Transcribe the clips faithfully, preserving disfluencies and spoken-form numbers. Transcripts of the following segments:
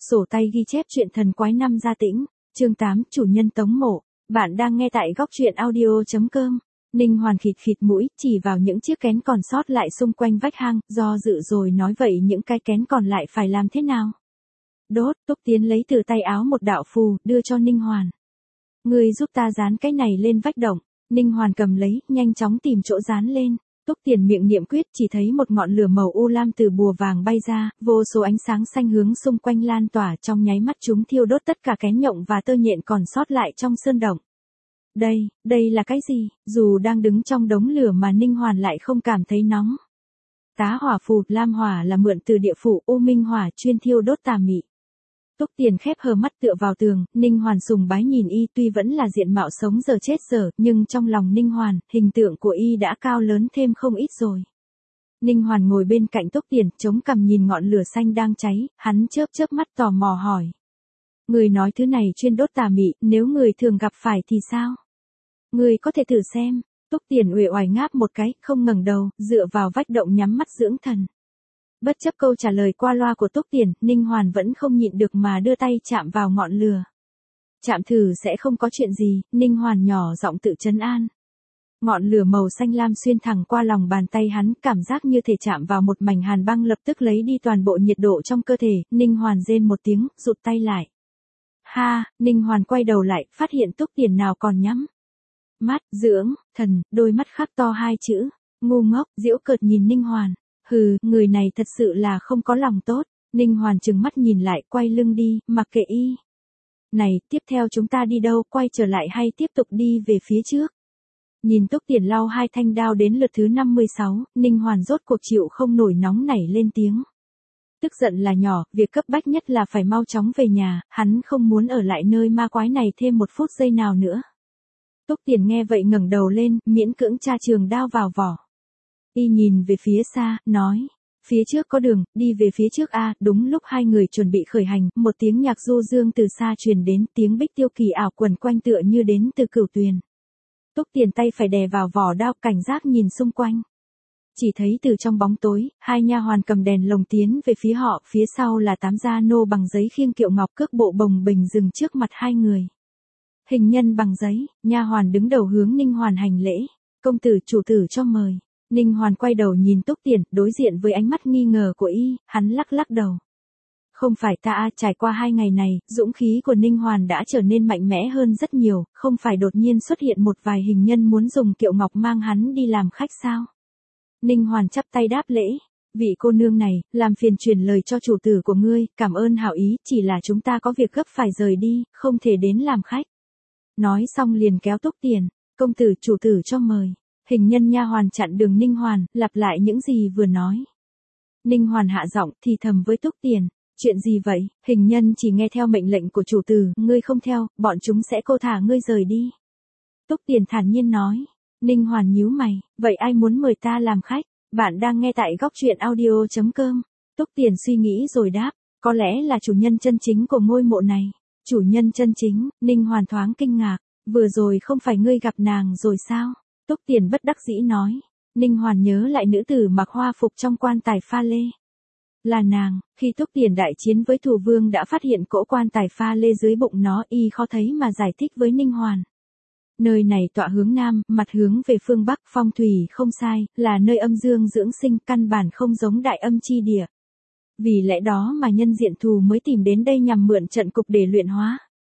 Sổ tay ghi chép chuyện thần quái năm gia tĩnh, chương tám, chủ nhân tống mộ. Bạn đang nghe tại góc truyện audio.com. Ninh Hoàn khịt khịt mũi, chỉ vào những chiếc kén còn sót lại xung quanh vách hang, do dự rồi nói vậy những cái kén còn lại phải làm thế nào? Đốt, Túc Tiến lấy từ tay áo một đạo phù, đưa cho Ninh Hoàn. Ngươi giúp ta dán cái này lên vách động. Ninh Hoàn cầm lấy, nhanh chóng tìm chỗ dán lên. Túc Tiền miệng niệm quyết, chỉ thấy một ngọn lửa màu u lam từ bùa vàng bay ra, vô số ánh sáng xanh hướng xung quanh lan tỏa, trong nháy mắt chúng thiêu đốt tất cả kén nhộng và tơ nhện còn sót lại trong sơn động. Đây, đây là cái gì? Dù đang đứng trong đống lửa mà Ninh Hoàn lại không cảm thấy nóng. Tá hỏa phù, lam hỏa là mượn từ địa phủ, u minh hỏa chuyên thiêu đốt tà mị. Túc Tiền khép hờ mắt tựa vào tường, Ninh Hoàn sùng bái nhìn y, tuy vẫn là diện mạo sống giờ chết giờ, nhưng trong lòng Ninh Hoàn, hình tượng của y đã cao lớn thêm không ít rồi. Ninh Hoàn ngồi bên cạnh Túc Tiền, chống cằm nhìn ngọn lửa xanh đang cháy, hắn chớp chớp mắt tò mò hỏi. Người nói thứ này chuyên đốt tà mị, nếu người thường gặp phải thì sao? Người có thể thử xem. Túc Tiền uể oải ngáp một cái, không ngẩng đầu, dựa vào vách động nhắm mắt dưỡng thần. Bất chấp câu trả lời qua loa của Túc Tiền, Ninh Hoàn vẫn không nhịn được mà đưa tay chạm vào ngọn lửa. Chạm thử sẽ không có chuyện gì, Ninh Hoàn nhỏ giọng tự trấn an. Ngọn lửa màu xanh lam xuyên thẳng qua lòng bàn tay hắn, cảm giác như thể chạm vào một mảnh hàn băng lập tức lấy đi toàn bộ nhiệt độ trong cơ thể, Ninh Hoàn rên một tiếng, rụt tay lại. Ha, Ninh Hoàn quay đầu lại, phát hiện Túc Tiền nào còn nhắm mắt, dưỡng, thần, đôi mắt khắc to hai chữ, ngu ngốc, giễu cợt nhìn Ninh Hoàn. Hừ, người này thật sự là không có lòng tốt. Ninh Hoàn trừng mắt nhìn lại, quay lưng đi, mặc kệ y. Này, tiếp theo chúng ta đi đâu, quay trở lại hay tiếp tục đi về phía trước? Nhìn Túc Tiền lau hai thanh đao đến lượt thứ năm mươi sáu, Ninh Hoàn rốt cuộc chịu không nổi nóng nảy lên tiếng. Tức giận là nhỏ, việc cấp bách nhất là phải mau chóng về nhà, hắn không muốn ở lại nơi ma quái này thêm một phút giây nào nữa. Túc Tiền nghe vậy ngẩng đầu lên, miễn cưỡng tra trường đao vào vỏ. Y nhìn về phía xa, nói, phía trước có đường, đi về phía trước a. Đúng lúc hai người chuẩn bị khởi hành, một tiếng nhạc du dương từ xa truyền đến, tiếng bích tiêu kỳ ảo quần quanh tựa như đến từ cửu tuyền. Túc Tiền tay phải đè vào vỏ đao, cảnh giác nhìn xung quanh. Chỉ thấy từ trong bóng tối, hai nha hoàn cầm đèn lồng tiến về phía họ, phía sau là tám gia nô bằng giấy khiêng kiệu ngọc cước bộ bồng bềnh dừng trước mặt hai người. Hình nhân bằng giấy, nha hoàn đứng đầu hướng Ninh Hoàn hành lễ, công tử chủ tử cho mời. Ninh Hoàn quay đầu nhìn Túc Tiền, đối diện với ánh mắt nghi ngờ của y, hắn lắc lắc đầu. Không phải ta a, trải qua hai ngày này, dũng khí của Ninh Hoàn đã trở nên mạnh mẽ hơn rất nhiều, không phải đột nhiên xuất hiện một vài hình nhân muốn dùng kiệu ngọc mang hắn đi làm khách sao? Ninh Hoàn chắp tay đáp lễ, vị cô nương này, làm phiền truyền lời cho chủ tử của ngươi, cảm ơn hảo ý, chỉ là chúng ta có việc gấp phải rời đi, không thể đến làm khách. Nói xong liền kéo Túc Tiền, công tử chủ tử cho mời. Hình nhân nha hoàn chặn đường Ninh Hoàn, lặp lại những gì vừa nói. Ninh Hoàn hạ giọng thì thầm với Túc Tiền, chuyện gì vậy? Hình nhân chỉ nghe theo mệnh lệnh của chủ tử, ngươi không theo, bọn chúng sẽ cô thả ngươi rời đi. Túc Tiền thản nhiên nói. Ninh Hoàn nhíu mày, vậy ai muốn mời ta làm khách? Bạn đang nghe tại góc truyện audio.com. Túc Tiền suy nghĩ rồi đáp, có lẽ là chủ nhân chân chính của ngôi mộ này. Chủ nhân chân chính, Ninh Hoàn thoáng kinh ngạc, vừa rồi không phải ngươi gặp nàng rồi sao? Túc Tiền bất đắc dĩ nói. Ninh Hoàn nhớ lại nữ tử mặc hoa phục trong quan tài pha lê. Là nàng, khi Túc Tiền đại chiến với Thù Vương đã phát hiện cỗ quan tài pha lê dưới bụng nó, y khó thấy mà giải thích với Ninh Hoàn. Nơi này tọa hướng nam, mặt hướng về phương bắc, phong thủy không sai, là nơi âm dương dưỡng sinh, căn bản không giống đại âm chi địa. Vì lẽ đó mà nhân diện thù mới tìm đến đây nhằm mượn trận cục để luyện hóa.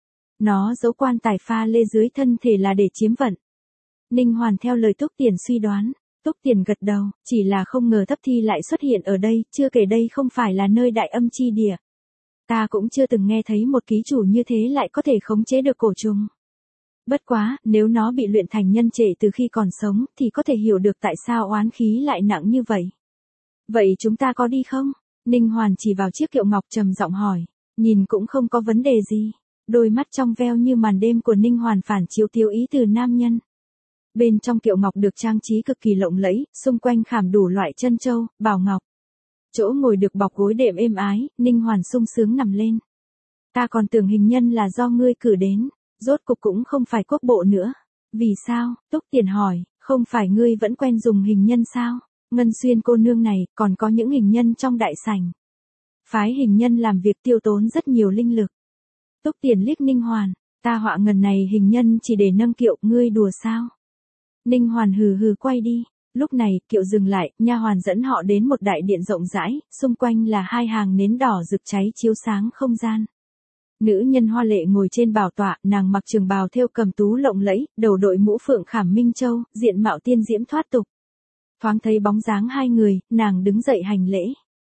Nó giấu quan tài pha lê dưới thân thể là để chiếm vận. Ninh Hoàn theo lời Túc Tiền suy đoán. Túc Tiền gật đầu, chỉ là không ngờ Thấp Thi lại xuất hiện ở đây, chưa kể đây không phải là nơi đại âm chi địa. Ta cũng chưa từng nghe thấy một ký chủ như thế lại có thể khống chế được cổ trùng. Bất quá, nếu nó bị luyện thành nhân trệ từ khi còn sống, thì có thể hiểu được tại sao oán khí lại nặng như vậy. Vậy chúng ta có đi không? Ninh Hoàn chỉ vào chiếc kiệu ngọc trầm giọng hỏi, nhìn cũng không có vấn đề gì. Đôi mắt trong veo như màn đêm của Ninh Hoàn phản chiếu tiêu ý từ nam nhân. Bên trong kiệu ngọc được trang trí cực kỳ lộng lẫy, xung quanh khảm đủ loại chân châu, bảo ngọc. Chỗ ngồi được bọc gối đệm êm ái, Ninh Hoàn sung sướng nằm lên. Ta còn tưởng hình nhân là do ngươi cử đến, rốt cục cũng không phải quốc bộ nữa. Vì sao? Túc Tiền hỏi, không phải ngươi vẫn quen dùng hình nhân sao? Ngân Xuyên cô nương này, còn có những hình nhân trong đại sảnh. Phái hình nhân làm việc tiêu tốn rất nhiều linh lực. Túc Tiền liếc Ninh Hoàn, ta họa ngần này hình nhân chỉ để nâng kiệu, ngươi đùa sao? Ninh Hoàn hừ hừ quay đi. Lúc này, kiệu dừng lại, nha hoàn dẫn họ đến một đại điện rộng rãi, xung quanh là hai hàng nến đỏ rực cháy chiếu sáng không gian. Nữ nhân hoa lệ ngồi trên bảo tọa, nàng mặc trường bào thêu cầm tú lộng lẫy, đầu đội mũ phượng khảm minh châu, diện mạo tiên diễm thoát tục. Thoáng thấy bóng dáng hai người, nàng đứng dậy hành lễ.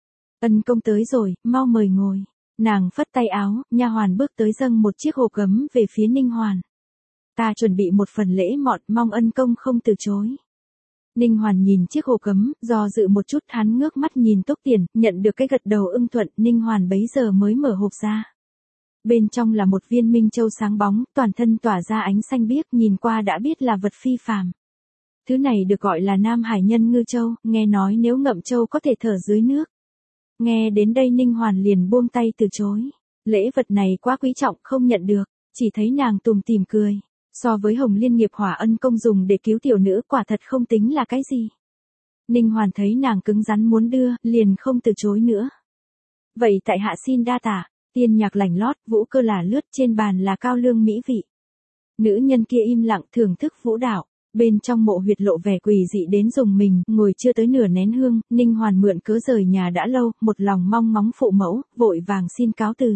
Ân công tới rồi, mau mời ngồi. Nàng phất tay áo, nha hoàn bước tới dâng một chiếc hộp gấm về phía Ninh Hoàn. Ta chuẩn bị một phần lễ mọn, mong ân công không từ chối. Ninh Hoàn nhìn chiếc hộp gấm, do dự một chút, hắn ngước mắt nhìn Túc Tiền, nhận được cái gật đầu ưng thuận, Ninh Hoàn bấy giờ mới mở hộp ra. Bên trong là một viên minh châu sáng bóng, toàn thân tỏa ra ánh xanh biếc, nhìn qua đã biết là vật phi phàm. Thứ này được gọi là Nam Hải Nhân Ngư Châu, nghe nói nếu ngậm châu có thể thở dưới nước. Nghe đến đây Ninh Hoàn liền buông tay từ chối. Lễ vật này quá quý trọng, không nhận được, chỉ thấy nàng tủm tỉm cười. So với Hồng Liên nghiệp hỏa ân công dùng để cứu tiểu nữ quả thật không tính là cái gì. Ninh Hoàn thấy nàng cứng rắn muốn đưa, liền không từ chối nữa. Vậy tại hạ xin đa tạ, tiên nhạc lành lót, vũ cơ là lướt, trên bàn là cao lương mỹ vị. Nữ nhân kia im lặng thưởng thức vũ đạo. Bên trong mộ huyệt lộ vẻ quỷ dị đến dùng mình, ngồi chưa tới nửa nén hương, Ninh Hoàn mượn cớ rời nhà đã lâu, một lòng mong ngóng phụ mẫu, vội vàng xin cáo từ.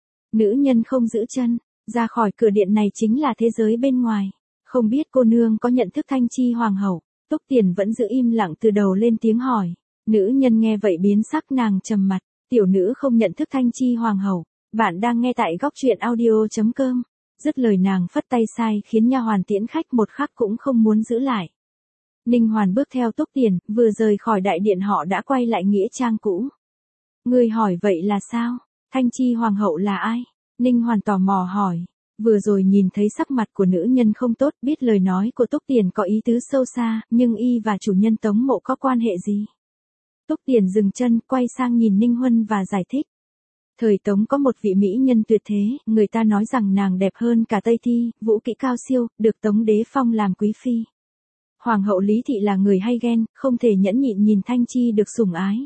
Nữ nhân không giữ chân, ra khỏi cửa điện này chính là thế giới bên ngoài. Không biết cô nương có nhận thức Thanh Chi hoàng hậu. Túc Tiền vẫn giữ im lặng từ đầu lên tiếng hỏi. Nữ nhân nghe vậy biến sắc, nàng trầm mặt. Tiểu nữ không nhận thức Thanh Chi hoàng hậu. Bạn đang nghe tại góc truyện audio chấm com. Dứt lời nàng phất tay sai, khiến nha hoàn tiễn khách, một khắc cũng không muốn giữ lại. Ninh Hoàn bước theo Túc Tiền, vừa rời khỏi đại điện họ đã quay lại nghĩa trang cũ. Ngươi hỏi vậy là sao? Thanh Chi hoàng hậu là ai? Ninh Hoàn tò mò hỏi. Vừa rồi nhìn thấy sắc mặt của nữ nhân không tốt, biết lời nói của Túc Tiền có ý tứ sâu xa, nhưng y và chủ nhân Tống Mộ có quan hệ gì? Túc Tiền dừng chân, quay sang nhìn Ninh Huân và giải thích. Thời Tống có một vị mỹ nhân tuyệt thế, người ta nói rằng nàng đẹp hơn cả Tây Thi, vũ kỹ cao siêu, được Tống đế phong làm quý phi. Hoàng hậu Lý Thị là người hay ghen, không thể nhẫn nhịn nhìn Thanh Chi được sủng ái.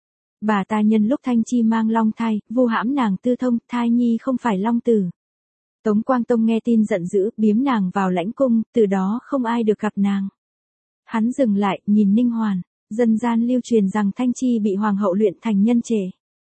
Bà ta nhân lúc Thanh Chi mang long thai, vu hãm nàng tư thông, thai nhi không phải long tử. Tống Quang Tông nghe tin giận dữ, biếm nàng vào lãnh cung, từ đó không ai được gặp nàng. Hắn dừng lại, nhìn Ninh Hoàn, dân gian lưu truyền rằng Thanh Chi bị hoàng hậu luyện thành nhân trề.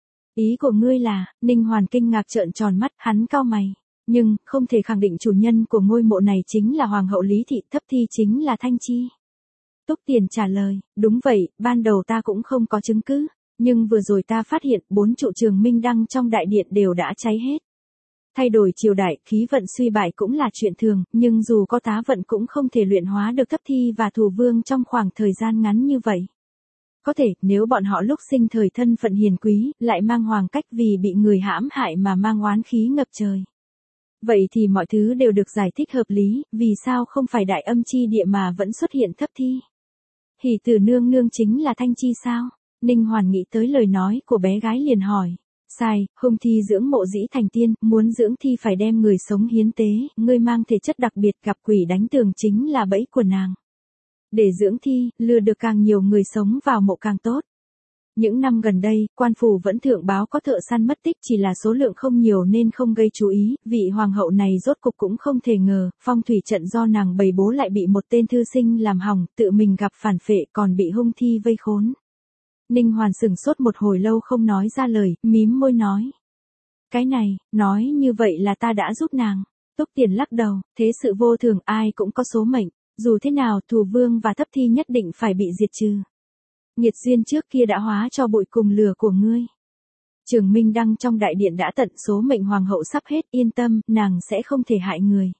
Ý của ngươi là? Ninh Hoàn kinh ngạc trợn tròn mắt, hắn cau mày. Nhưng, không thể khẳng định chủ nhân của ngôi mộ này chính là hoàng hậu Lý Thị, thấp thi chính là Thanh Chi. Túc Tiền trả lời, đúng vậy, ban đầu ta cũng không có chứng cứ, nhưng vừa rồi ta phát hiện bốn trụ trường minh đăng trong đại điện đều đã cháy hết. Thay đổi triều đại, khí vận suy bại cũng là chuyện thường, nhưng dù có tá vận cũng không thể luyện hóa được thấp thi và thủ vương trong khoảng thời gian ngắn như vậy. Có thể, nếu bọn họ lúc sinh thời thân phận hiền quý, lại mang hoàng cách vì bị người hãm hại mà mang oán khí ngập trời. Vậy thì mọi thứ đều được giải thích hợp lý, vì sao không phải đại âm chi địa mà vẫn xuất hiện thấp thi? Hỷ Tử nương nương chính là Thanh Chi sao? Ninh Hoàn nghĩ tới lời nói của bé gái liền hỏi. Sai, hung thi dưỡng mộ dĩ thành tiên, muốn dưỡng thi phải đem người sống hiến tế, ngươi mang thể chất đặc biệt, gặp quỷ đánh tường chính là bẫy của nàng. Để dưỡng thi, lừa được càng nhiều người sống vào mộ càng tốt. Những năm gần đây, quan phủ vẫn thượng báo có thợ săn mất tích, chỉ là số lượng không nhiều nên không gây chú ý, vị hoàng hậu này rốt cục cũng không thể ngờ, phong thủy trận do nàng bày bố lại bị một tên thư sinh làm hỏng, tự mình gặp phản phệ còn bị hung thi vây khốn. Ninh Hoàn sửng sốt một hồi lâu không nói ra lời, mím môi nói. Cái này, nói như vậy là ta đã giúp nàng. Túc Tiền lắc đầu, thế sự vô thường, ai cũng có số mệnh, dù thế nào thù vương và thấp thi nhất định phải bị diệt trừ. Nghiệt duyên trước kia đã hóa cho bụi cùng lửa của ngươi. Trường Minh Đăng trong đại điện đã tận, số mệnh hoàng hậu sắp hết, yên tâm, nàng sẽ không thể hại người.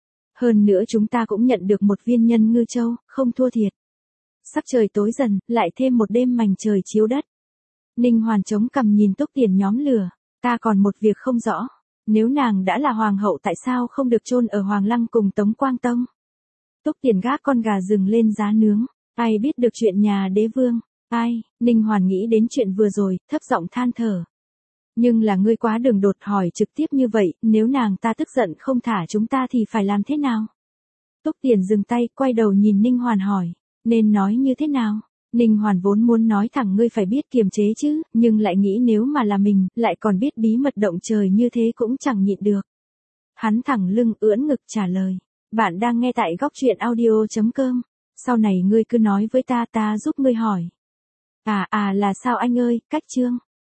Hơn nữa chúng ta cũng nhận được một viên nhân ngư châu, không thua thiệt. Sắc trời tối dần, lại thêm một đêm mành trời chiếu đất. Ninh Hoàn chống cằm nhìn Túc Tiền nhóm lửa, ta còn một việc không rõ, nếu nàng đã là hoàng hậu tại sao không được chôn ở Hoàng Lăng cùng Tống Quang Tông? Túc Tiền gác con gà rừng lên giá nướng, ai biết được chuyện nhà đế vương, ai? Ninh Hoàn nghĩ đến chuyện vừa rồi, thấp giọng than thở. Nhưng là ngươi quá đường đột, hỏi trực tiếp như vậy, nếu nàng ta tức giận không thả chúng ta thì phải làm thế nào? Túc Tiền dừng tay, quay đầu nhìn Ninh Hoàn hỏi, nên nói như thế nào? Ninh Hoàn vốn muốn nói thẳng ngươi phải biết kiềm chế chứ, nhưng lại nghĩ nếu mà là mình, lại còn biết bí mật động trời như thế cũng chẳng nhịn được. Hắn thẳng lưng ưỡn ngực trả lời. Bạn đang nghe tại góc truyện audio.com. Sau này ngươi cứ nói với ta ta giúp ngươi hỏi. À à là sao anh ơi, cách chương.